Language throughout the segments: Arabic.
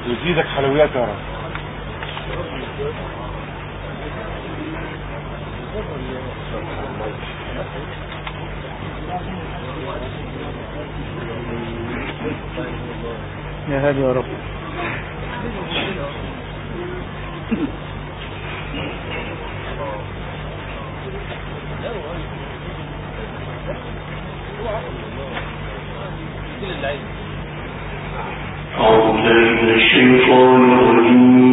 ويزيدك حلويات يا رب. يا هادي يا رب. أعوذ بالله من الشيطان الرجيم.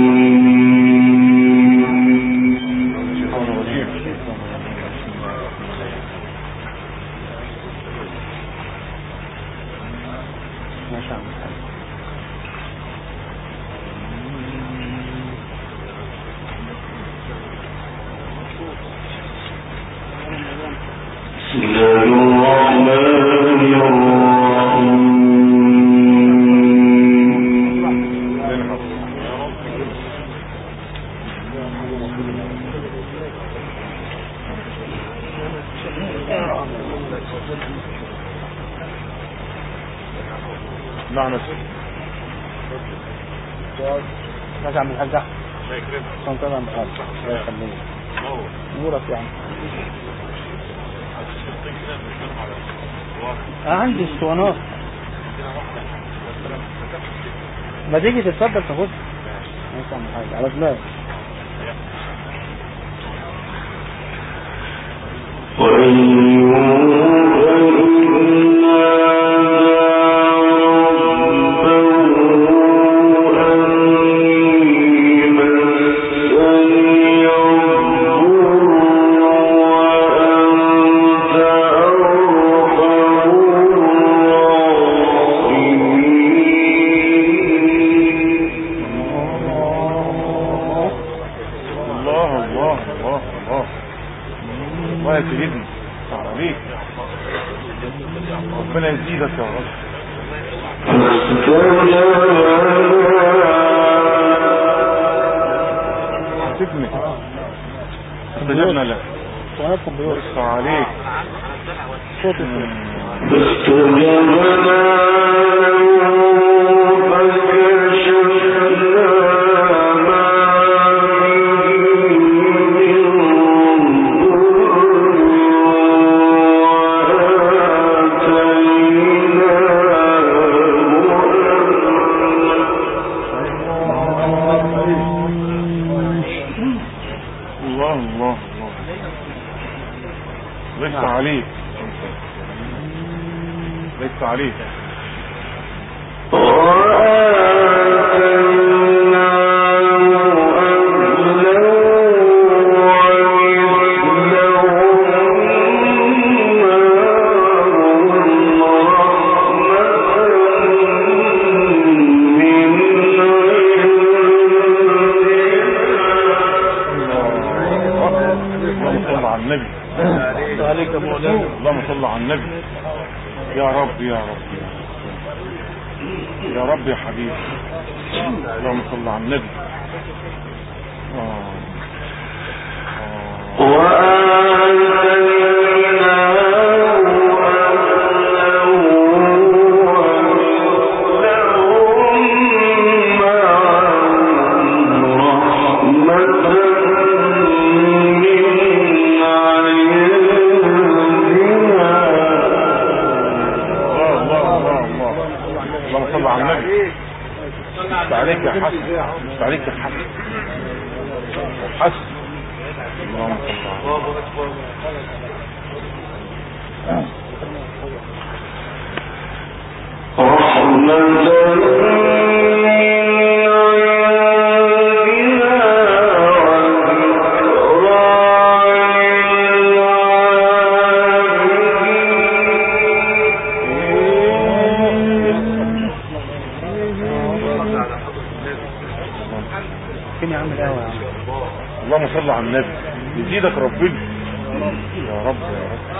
بسم الله الرحمن الرحيم. نعم راجع من الحاج احمد. الله يكرمك. كنت طبعا بخير. الله يخليك. نورك يعني. عندي اسطوانات. ما تيجي تتفضل تاخد. ماشي يا حاج على دماغك. ربنا يزيدك يا رب. سيبني استجبنا لك. بص عليك صوت ليس عليك. اللهم صل على النبي. يا رب يا رب يا رب يا حبيبي. اللهم صل على النبي. عليك يا حسن. عليك يا حسن. حسن. اللهم صل اللهم صل على النبي. يزيدك ربنا يا رب يا رب.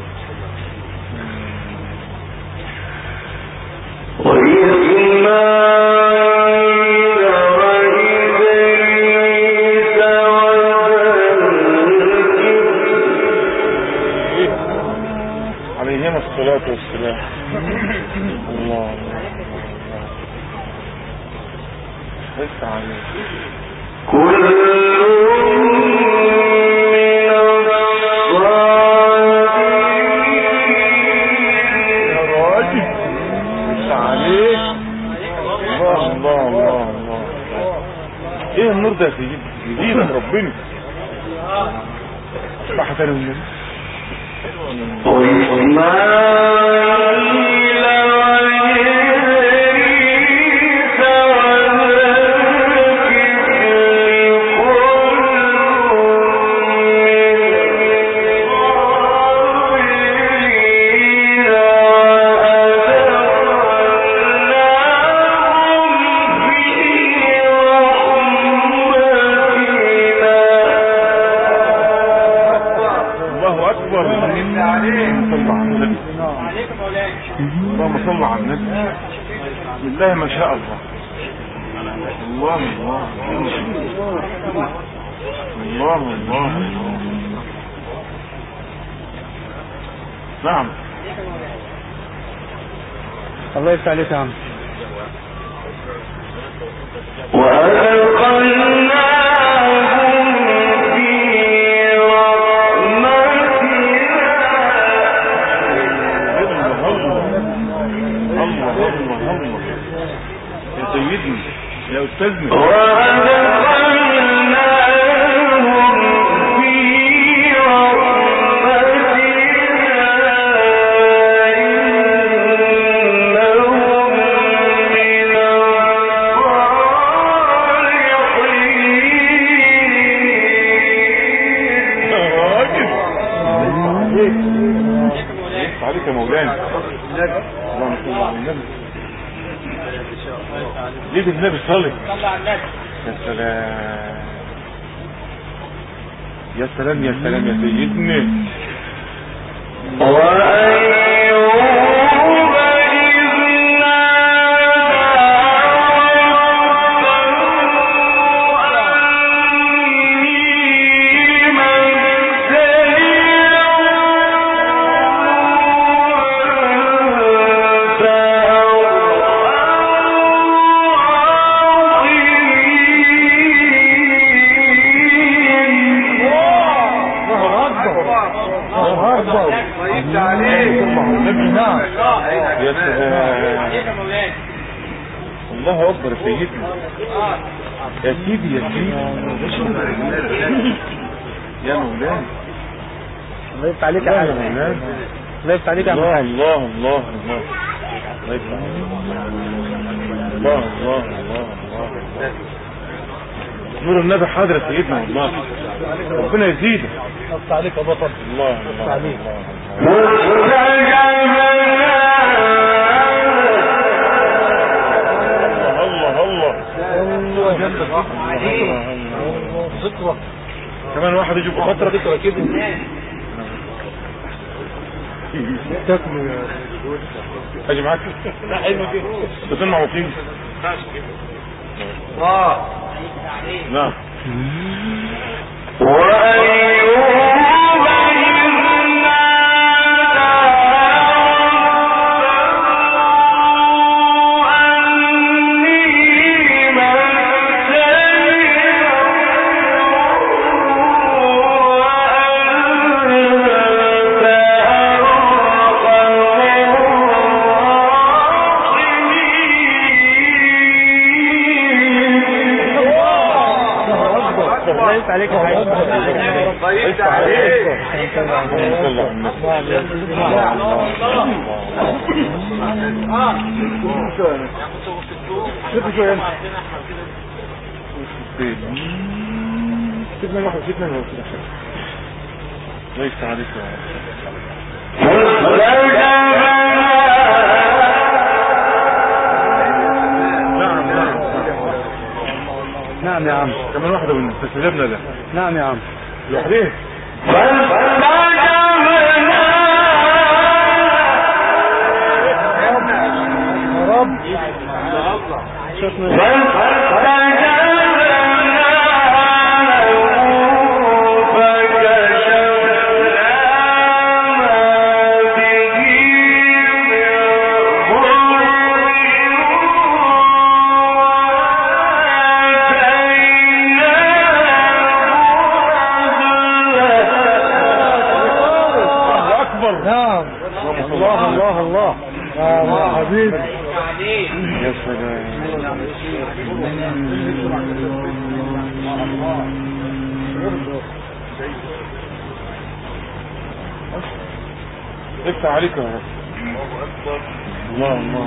عليهم الصلاة والسلام. الله لسه عليك ايه النور ده يا سيدي؟ يجيبك ربنا صح تاني من اللهم صل على النبي بالله ما شاء الله الله الله الله الله نعم الله يفتح عليك يا عم سيدنا يا أستاذنا عليك يا مولانا اللهم صل على النبي ليه بالنبي صلي يا سلام يا سلام يا سلام يا سيدنا الله أكبر يا سيدنا يا سيدي يا سيدي يا مولانا الله يفتح عليك يا مولانا الله يفتح عليك يا الله الله الله الله الله يفتح الله الله الله الله نور النبي حاضر يا سيدنا والله ربنا يزيدك يفتح عليك يا بطل الله الله الله ذكرى كمان واحد يجيب فترة ذكرى كده تاكلوا اجي معاك لا حلو كده تسمع وقيم نعم عليك يا حاج طيب عليك نعم يا عم كمان واحدة من تسلمنا ده نعم يا عم لوحدين يا رب يا سلام. افتح عليك يا رب. الله الله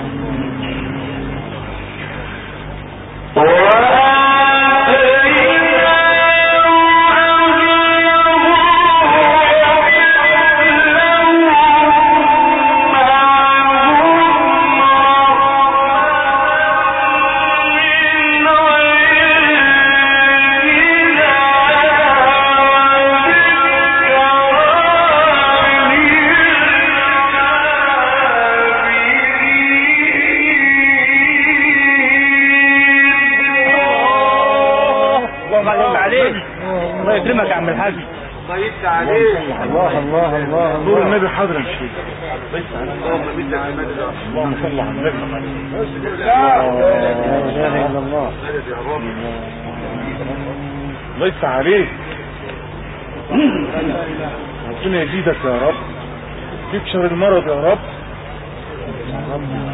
الله يكرمك يا عم الحاج. الله يفتح عليك. الله الله الله. نور النبي حاضر يا شيخ. اللهم صل على النبي. لا اله الا الله. الله يفتح عليك. ربنا يزيدك يا رب، يكشر المرض يا رب. الله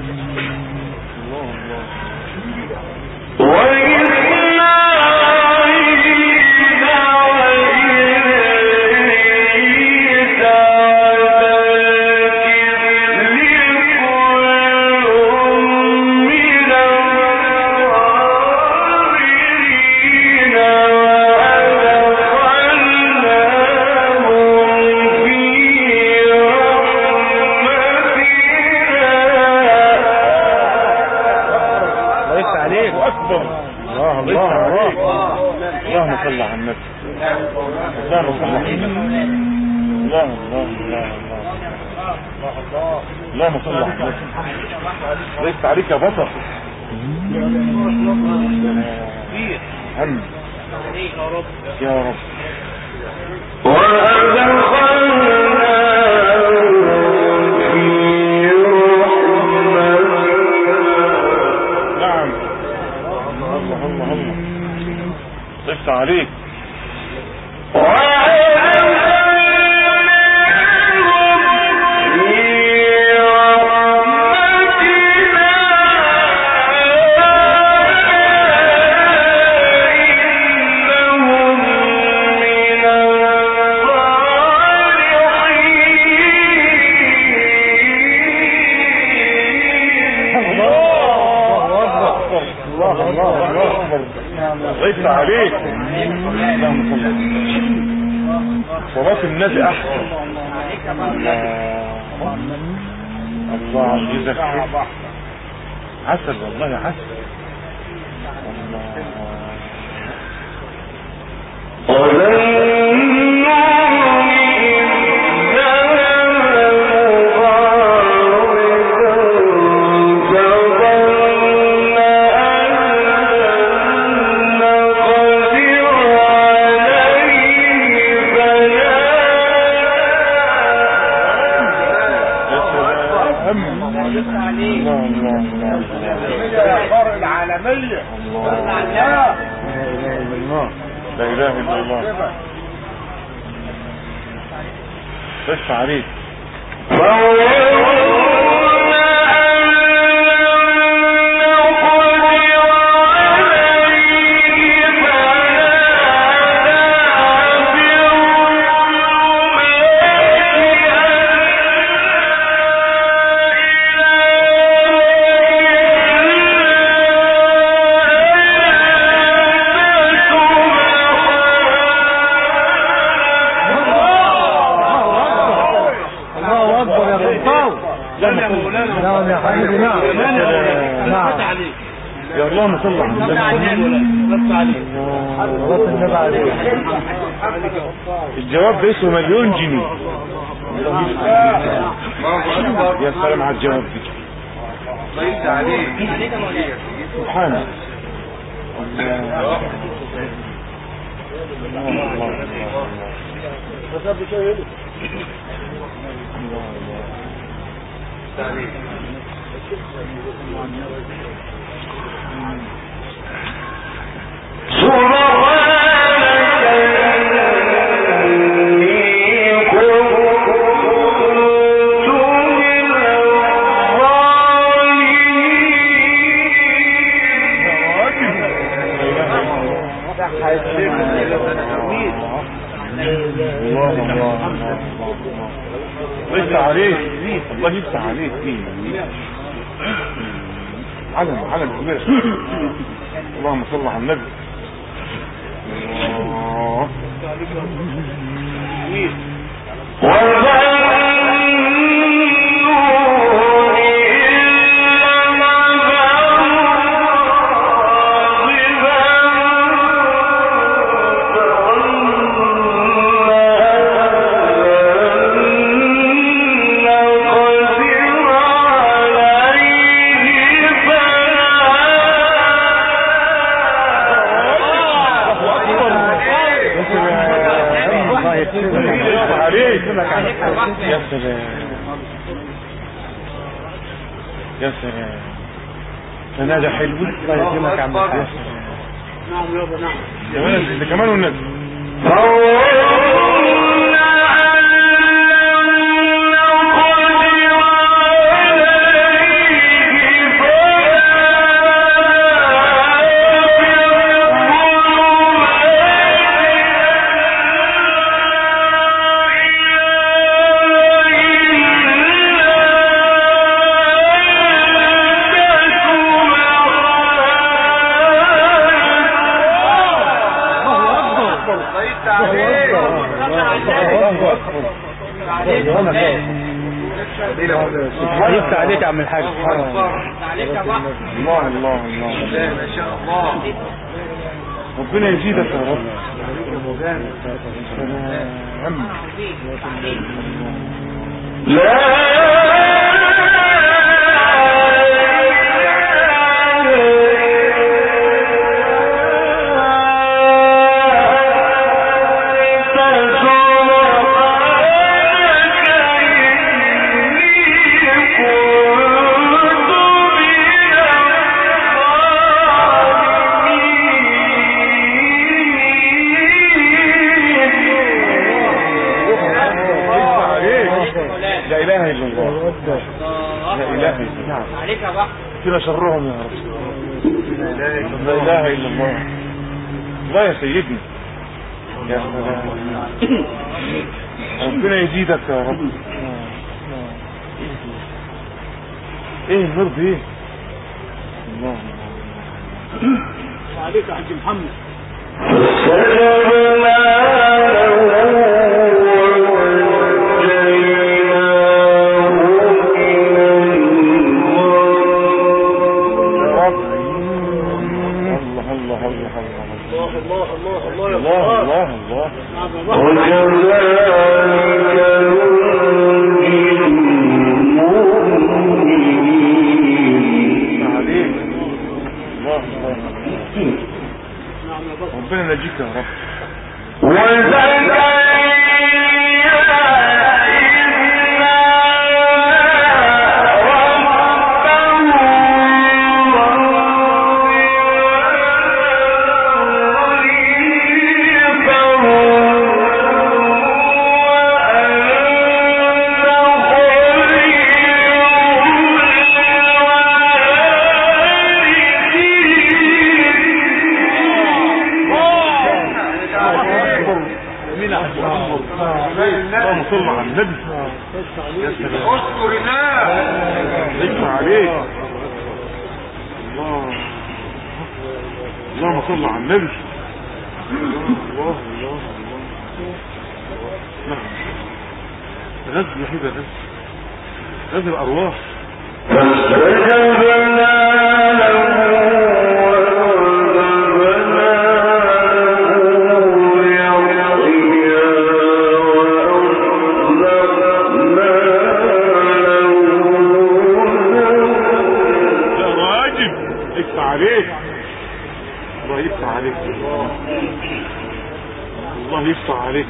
اللهم صل على النبي. اللهم صل على النبي. الله الله الله الله. اللهم صل على النبي. ليس عليك يا بطل. هم يا رب. نعم. الله الله الله. ليس عليك. ليس عليك. صلاة النبي احسن. الله عزيزك عسل والله عسل. العالمية. لا اله الا الله. بس عليك. نعم يا حبيبي. نعم نعم. يا اللهم صل على النبي. الجواب ده اسمه مليون جنيه. يا سلام على الجواب دي. سبحانه. الله الله يفتح عليك، الله يفتح عليك. علم كبير. اللهم صل على النبي. يا سلام فنادى حلو. الله يكرمك يا عم. يا سلام. نعم يابا نعم. ده كمان والنبي. يفتح عليك يا عم الحاج. الله ما شاء الله. ربنا يزيدك يا رب. لا اله الا الله. لا اله الا الله. عليك يا بحر كده شرهم يا رب. لا اله الا الله. الله يا سيدنا. يا سلام. ربنا يزيدك يا رب. ايه النور دي؟ الله عليك يا حاج محمد. ربنا نجيك يا رب. اللهم صل على النبي. اذكر الله. ذكر عليك. اللهم صل على النبي. الله نعم. غزل يا حبيبي، غزل الارواح. الله يفتح عليك. الله يفتح عليك.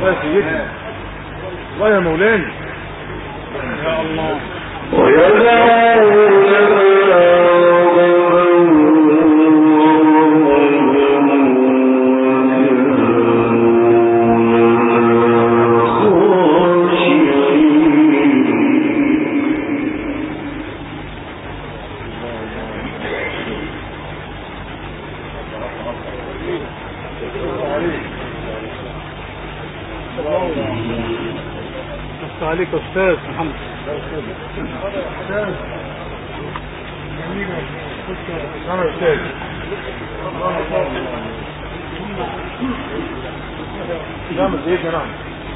الله يا سيدنا، الله يا مولانا. يا الله. عليك أستاذ محمد. نعم سيدنا نعم.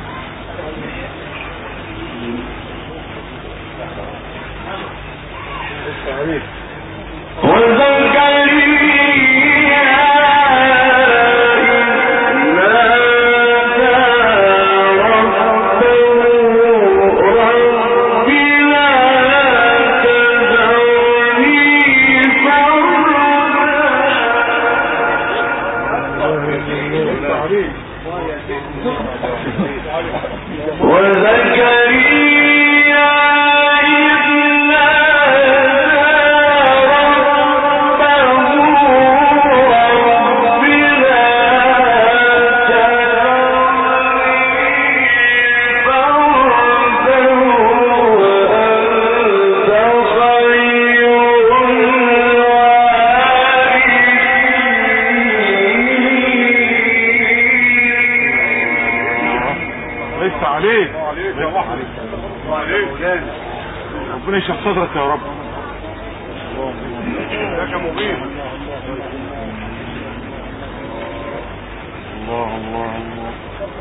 ربنا يشرح صدرك يا رب. لك مبين. الله الله الله.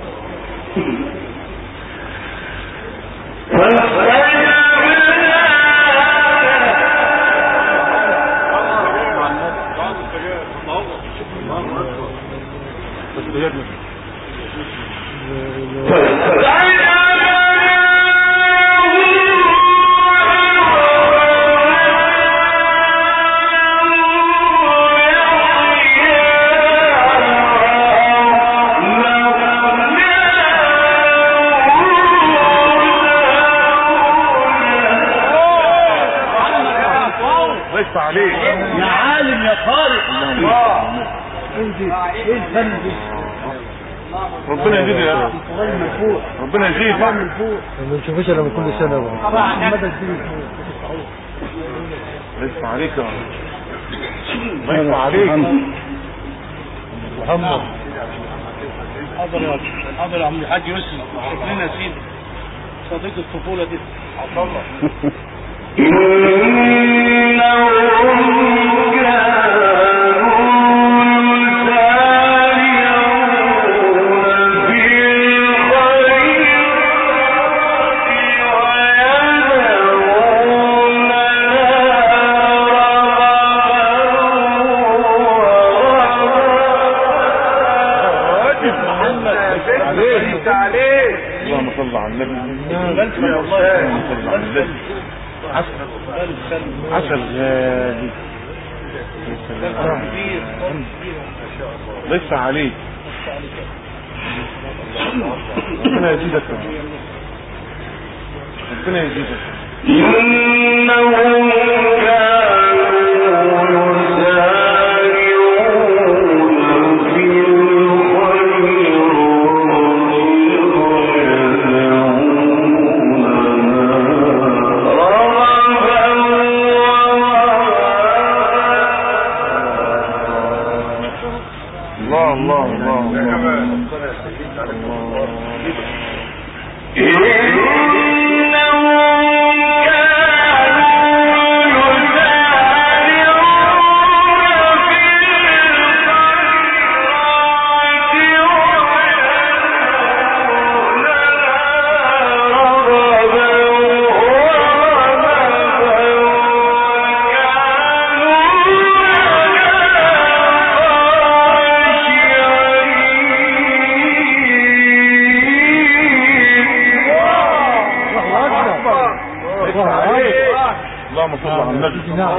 عليك يا عالم يا خالق. الله ايه الفن دي؟ ربنا يزيد يا رب. ربنا يزيد. ما بنشوفش الا من كل سنه بقى. مدى الدين لسه عليك يا رب. لسه عليك محمد. حاضر يا عم الحاج يوسف. شكلنا يا سيدي صديق الطفوله دي. عبد الله. اللهم صل على النبي. عسل غالي. لسه عليك. ربنا يزيدك. ربنا يزيدك. إنهم اللهم صل على النبي. الله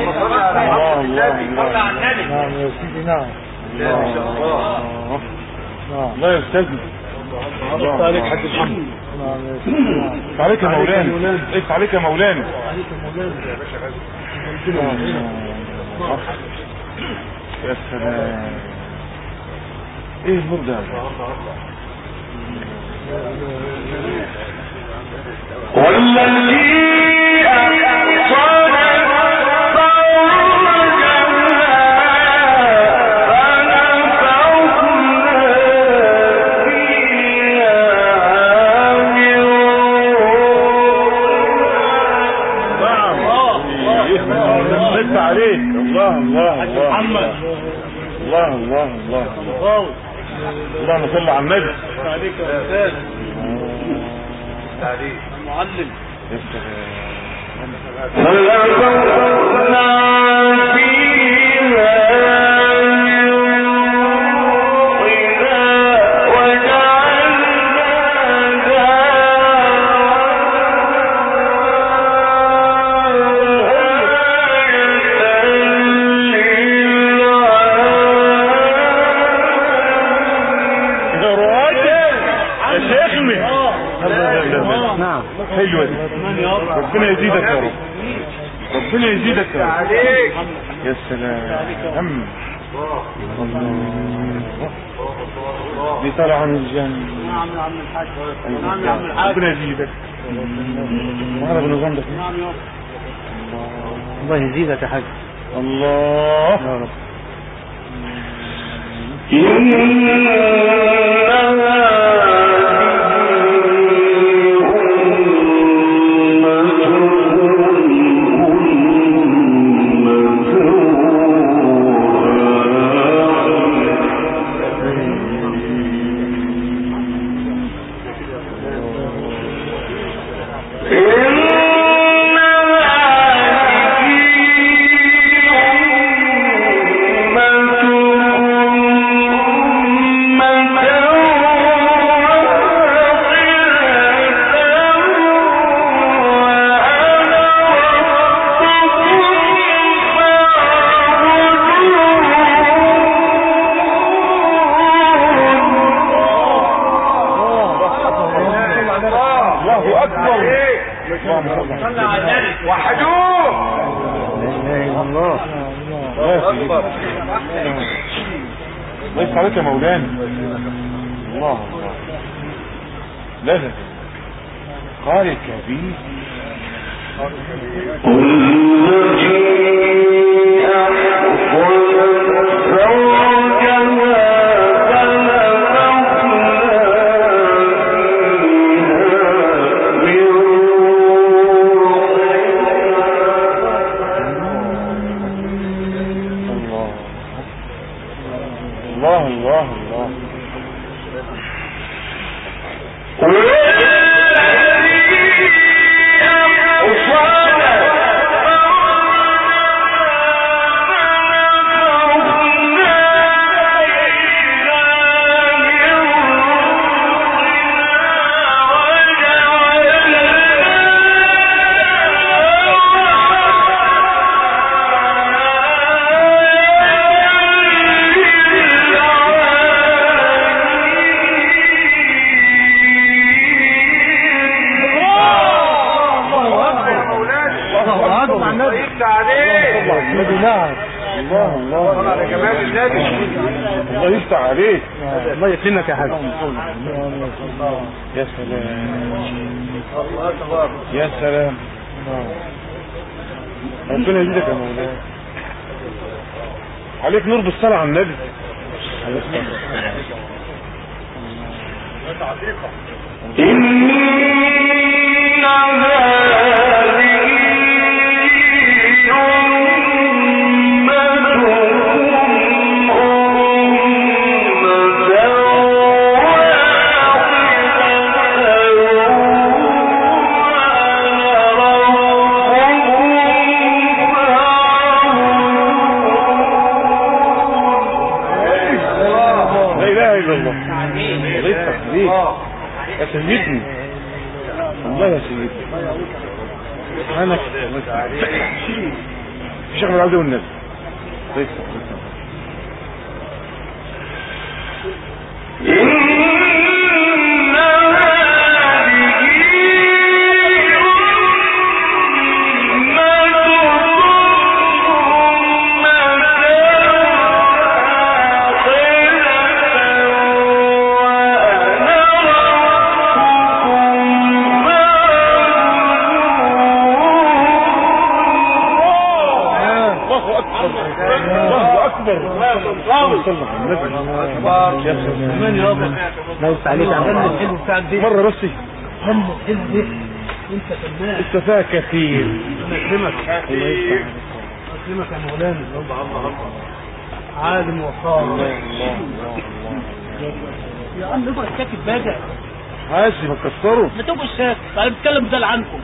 الله الله. الله يا استاذنا. الله عليك حاج محمد. عليك يا مولانا. ايه عليك يا مولانا. يا سلام. ايه النور ده؟ والذي عليك. الله الله الله الله الله الله الله. اللهم صل على النبي. عليك يا استاذ. عليك المعلم. حلوة دي. ربنا يزيدك يا رب. ربنا يزيدك يا رب. يا سلام. دي طالعة من الجنة. نعم يا عم الحاج. نعم يا عم الحاج. ربنا يزيدك. وهذا بالنظام ده. نعم يا رب. الله يزيدك يا حاج. الله يا رب. ليس عليك يا مولانا. الله الله. لا لا قارئ كبير. الله الله الله. الله الله على جمال النبي. الله يفتح عليك. الله يكرمك يا حاج. يا سلام يا سلام. ربنا يزيدك يا مولانا. عليك نور بالصلاة على النبي. يا سيدني الله يا سيدي. انا الشيخ من العبد والنبي. اكبر. الله من يابا لا يفتح عليك عملنا الحلو بتاعك دي مرة بس هم الحلو دي انت فنان لسه فيها كثير. انا اكرمك اكرمك يا مولانا. الله عالم وصار يا عم ابقى ساكت بقى عايز ما تكسره ما تبقوا ساكت انا بتكلم بدل عنكم.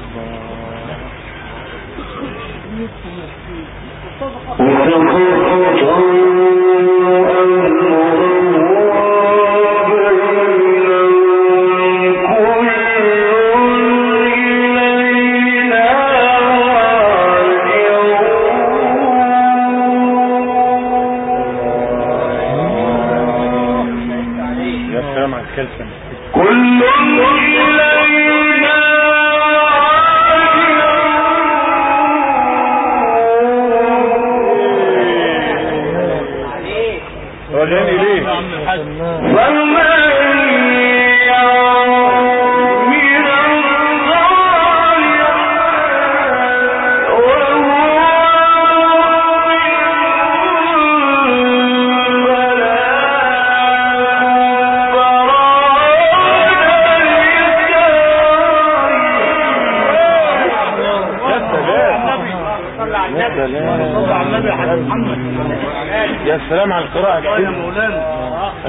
يا سلام على القراءة يا مولانا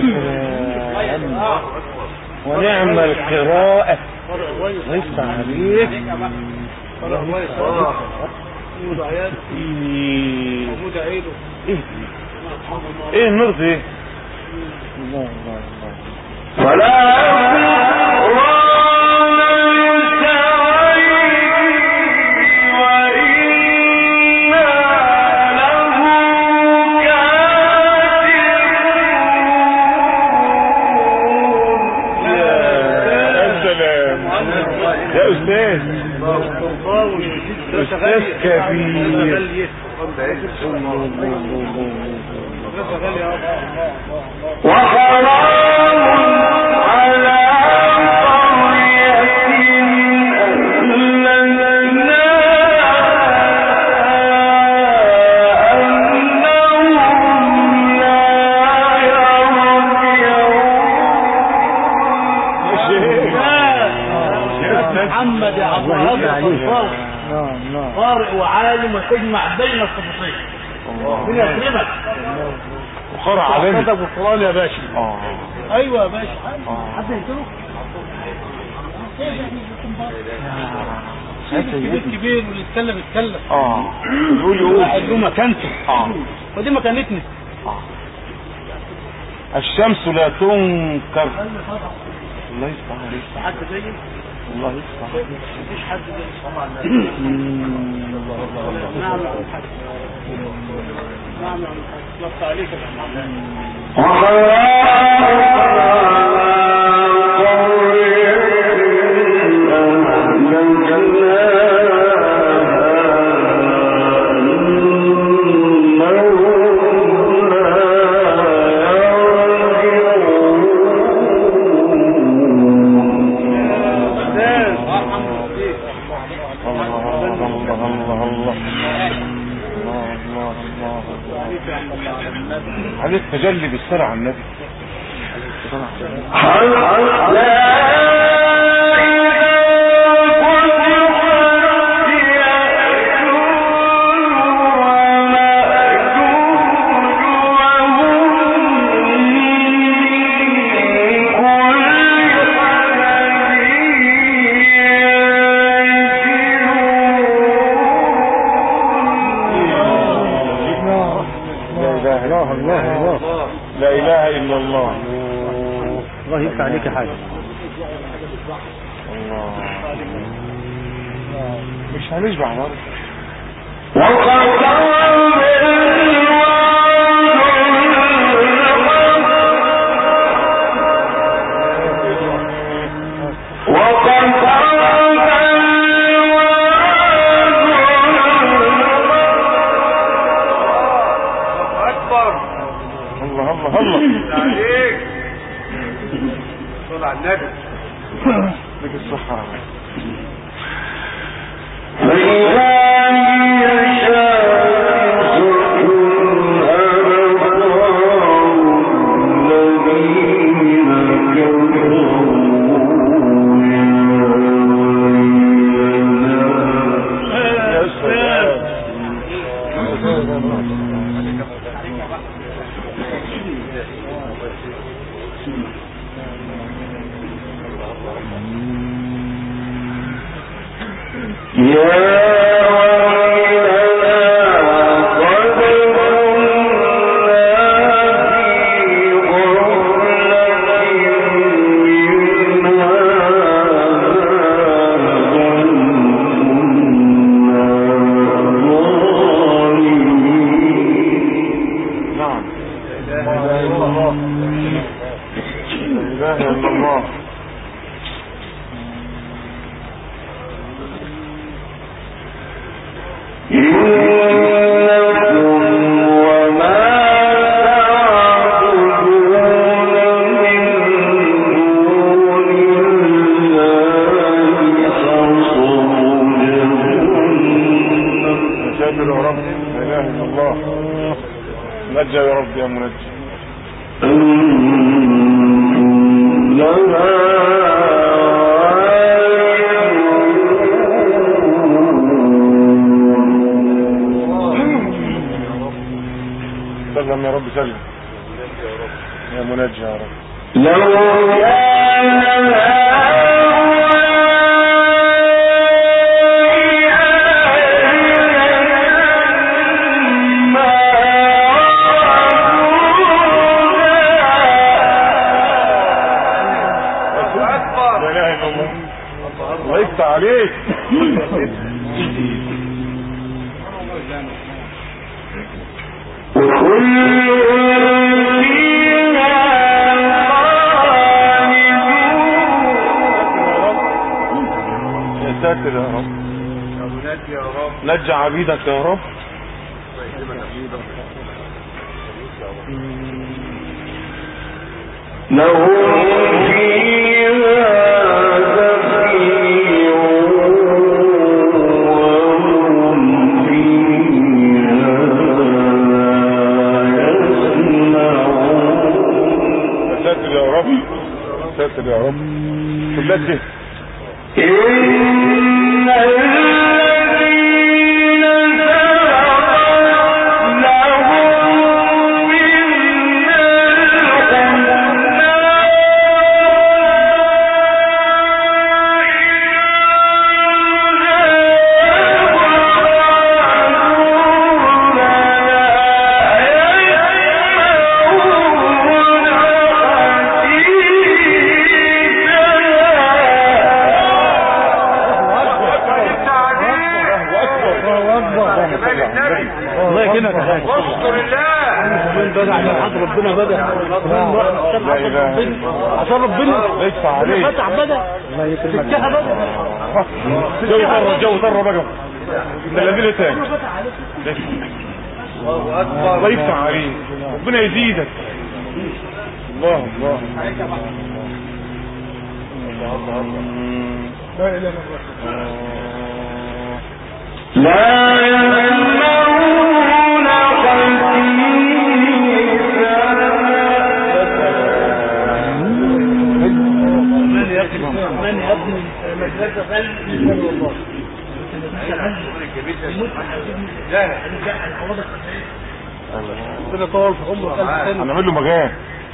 ونعم القراءة ليس عليك ايه النور دي الله الله الله ولا أستاذ كبير وحرام على محمد يا عبد الوهاب قارئ وعالم وتجمع بين الصفتين. من يكرمك وقرأ عليه كتب القرآن يا باشا. ايوه يا باشا حد يقتله كبير واللي يتكلم يتكلم يقول واحد له مكانته ودي مكانتنا. الشمس لا تنكر. الله يفتح عليك. حد زيي الله يفتح عليك. مفيش حد زي صلى على النبي. نعم يا الحاج. نعم يا الحاج. الله عليك يا عليك تجلي بالسرعة على النبي. لا اله الا الله. الله يفتح عليك حاجه. الله مش هنشبع برضه. لك الصحة. فإذا يشاء نجى يا رب يا منجي. سلم يا رب سلم يا منجي يا رب. الله يفتح عليك. يا ساتر يا رب يا رب نجى عبيدك يا رب. ساتر يا رب كلته. اذكر الله ربنا بدأ عشان ربنا ليس عليه فتح بدأ سكها بدأ جو ضر بقى من الذين تاني الله يفتح عليه ربنا يزيدك. الله الله لا اله الا الله. لا من يبني مدرسة غلب والله ربنا طول في عمره 1000 سنة. هنعمل له مجال.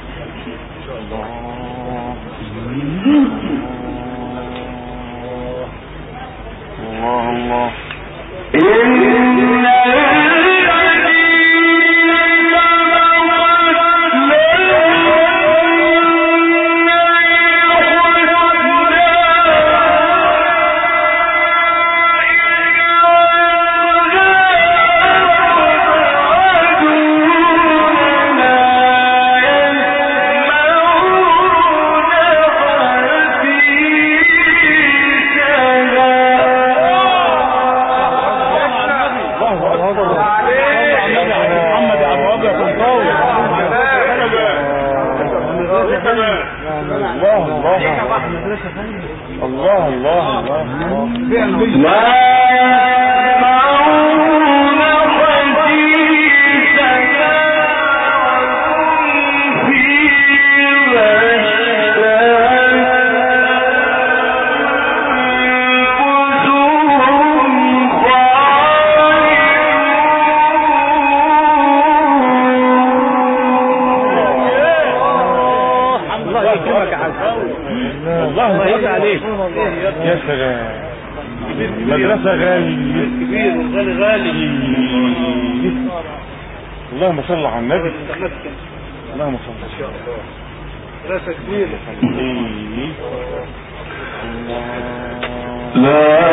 الله الله الله الله الله مدرسة غالي كبير والغالي غالي. اللهم صل على النبي. اللهم صل. ما شاء الله مدرسة كبيرة. لا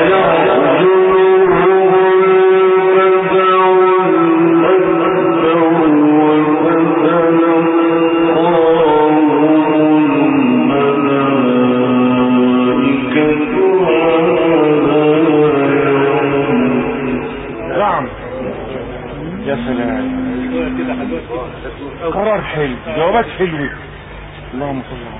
يا سلام قرار حلو جوابات حلوة. اللهم صل على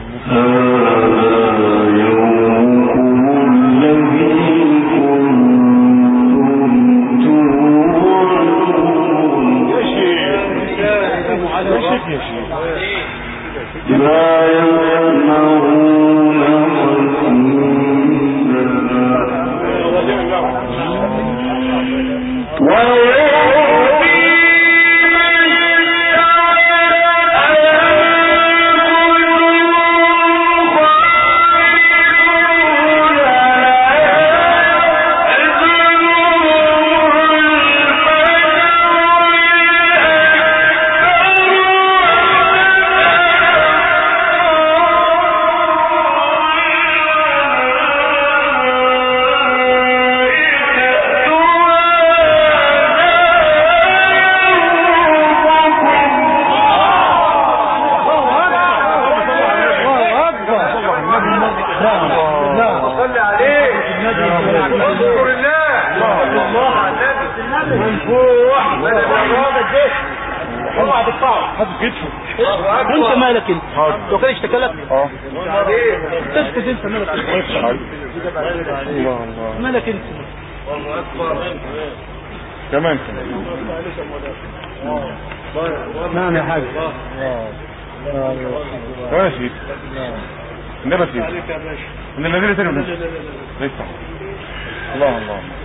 انت مالك انت لو كان اشتكى لك تسكت انت مالك الله مالك انت كمان نعم يا حاج ماشي النبي سيدي ان الذين تاني ليس الله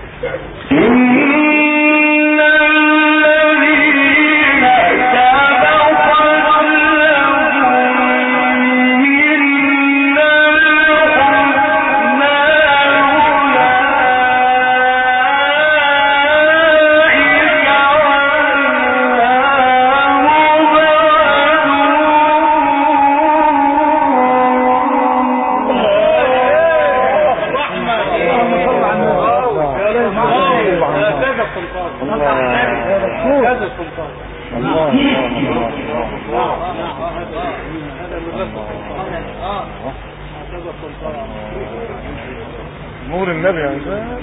نور النبي يا انسان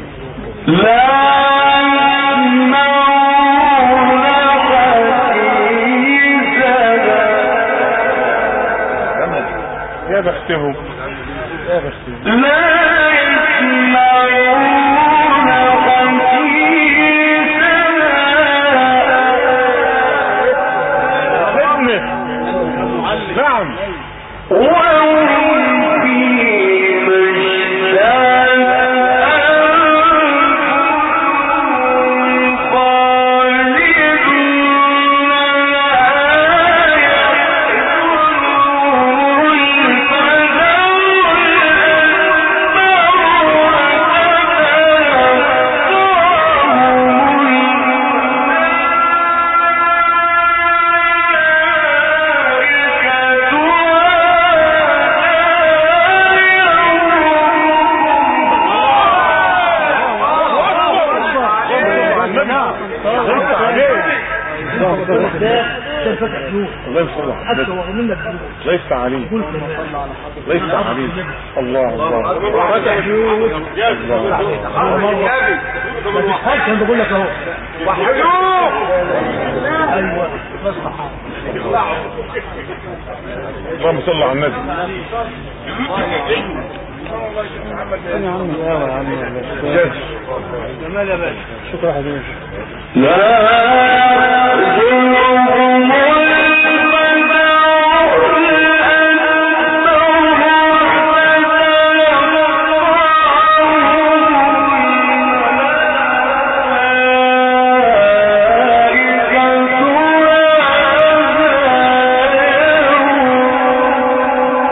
يا بختهم يا بختهم نعم ليس عليه ليس عليه الله انا بقول لك اهو ايوه اللهم صل على النبي يا عم يا عم جمال يا باشا شكرا حبيبي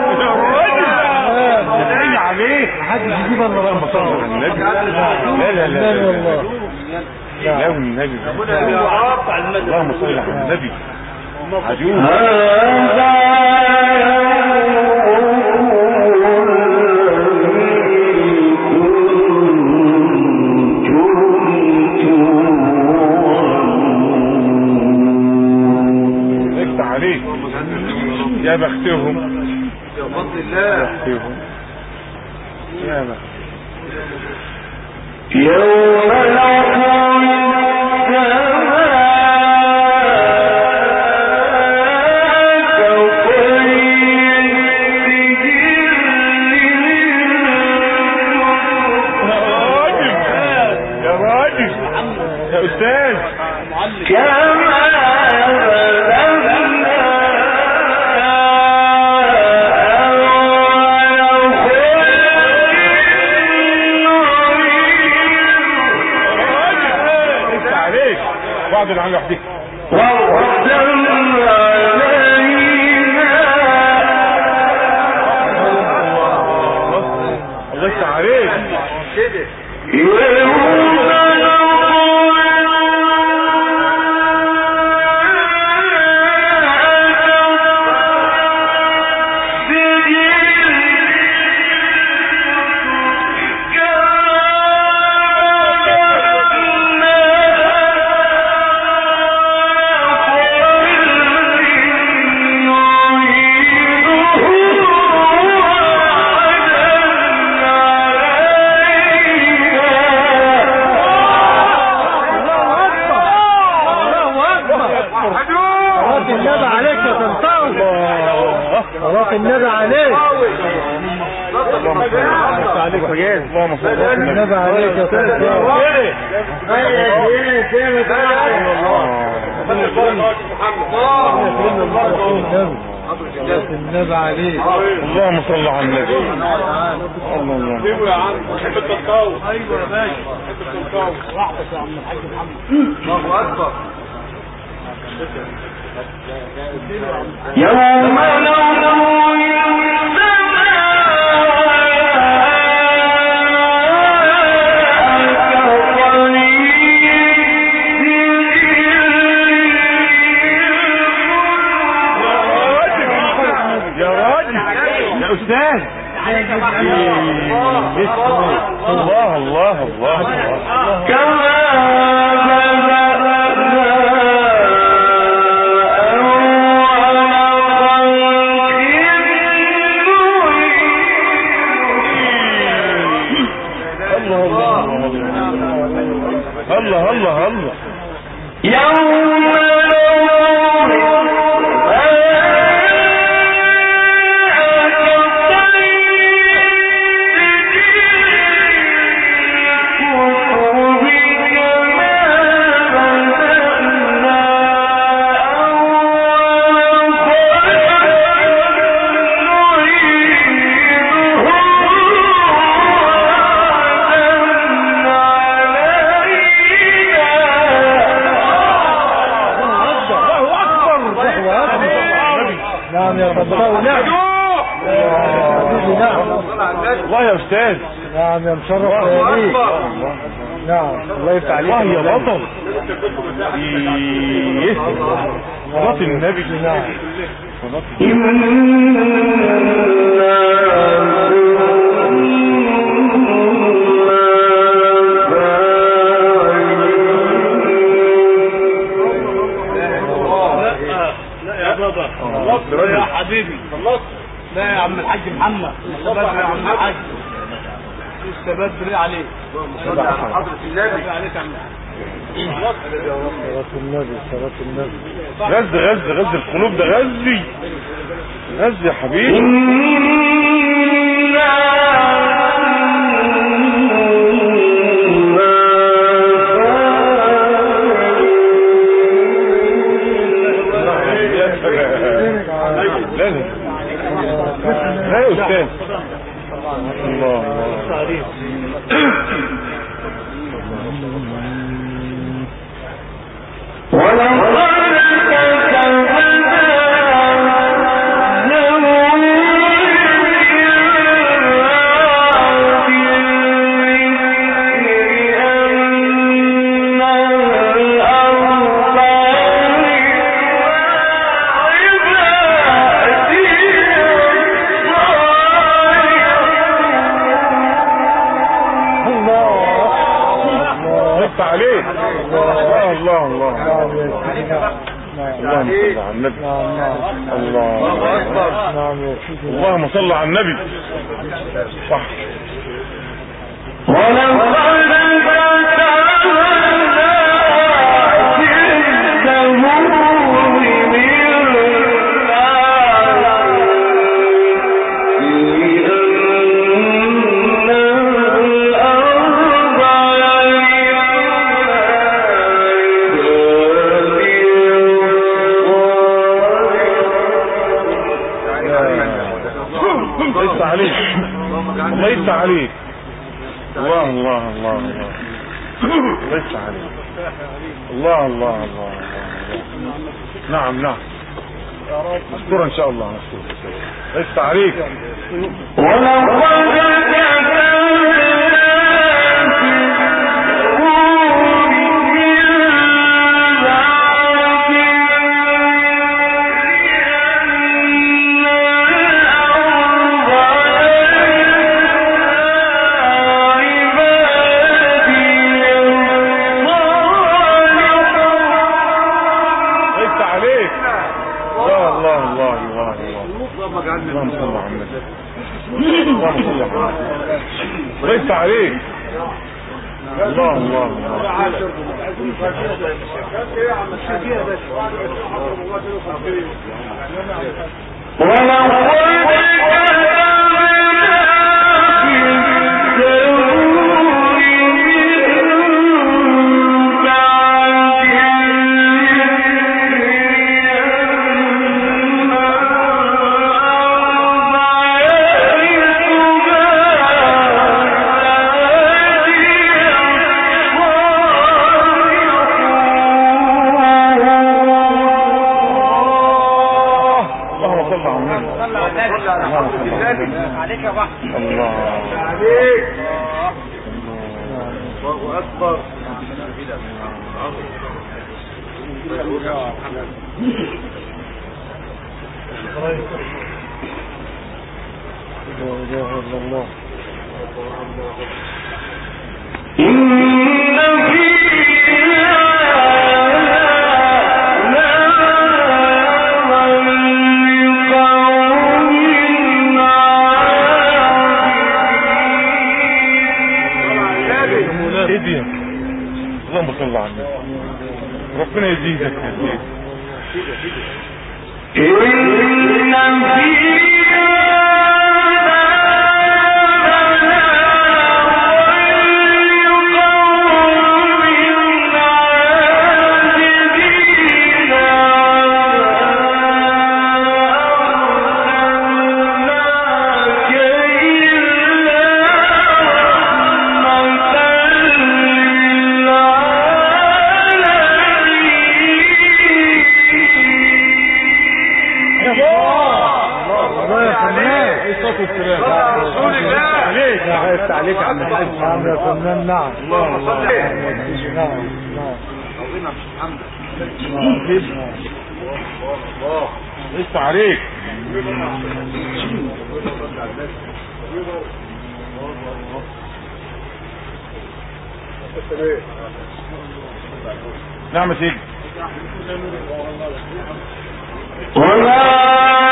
لا لا والنبي اللهم صل على النبي عجوز افتح عليك يا بختهم يا فضل الله يا بختهم يوم نقول يا أستاذ بعض العام لوحدك الله يفتح عليك كده النبي عليك عليك مجال اللهم صل على النبي عليك يا النبي عليك اللهم صل على النبي الله يا عم حب التطاوع ايوه يا باشا حب التطاوع وحدك يا عم الحاج محمد الله اكبر يوم نطوي يا راجل يا أستاذ الله الله الله كما الله الله الله يوم نعم يا رب نعم الله يا أستاذ نعم يا مشرف ليك نعم الله يفتح عليك الله يا بطل صلاة النبي نعم يا حبيبي خلصت لا يا عم الحاج محمد لسه بدري يا عم الحاج لسه بدري عليك حضرة النبي عليك يا عم صلاة النبي صلاة النبي غز القلوب ده غزي يا حبيبي لا يا أستاذ الله ولقد الله الله نعم يا سيدي اللهم صل على النبي. الله اكبر. نعم يا سيدي. اللهم صل على النبي. صح. الله يفتح عليك. الله الله الله الله. الله يفتح عليك. الله الله الله. نعم نعم. مستور ان شاء الله. مستور. الله يفتح عليك. اللهم صل على النبي. اللهم صل على النبي. ليس عليك. الله الله الله. عليك يا بحر. الله عليك. الله اكبر. لا اله الا الله. اللهم صل على النبي. ربنا يزيدك عليك يا عم الحاج. نعم يا فنان. نعم. اللهم صل عليه. نعم نعم. عظيم محمد. الله ليس عليك. نعم يا سيدي.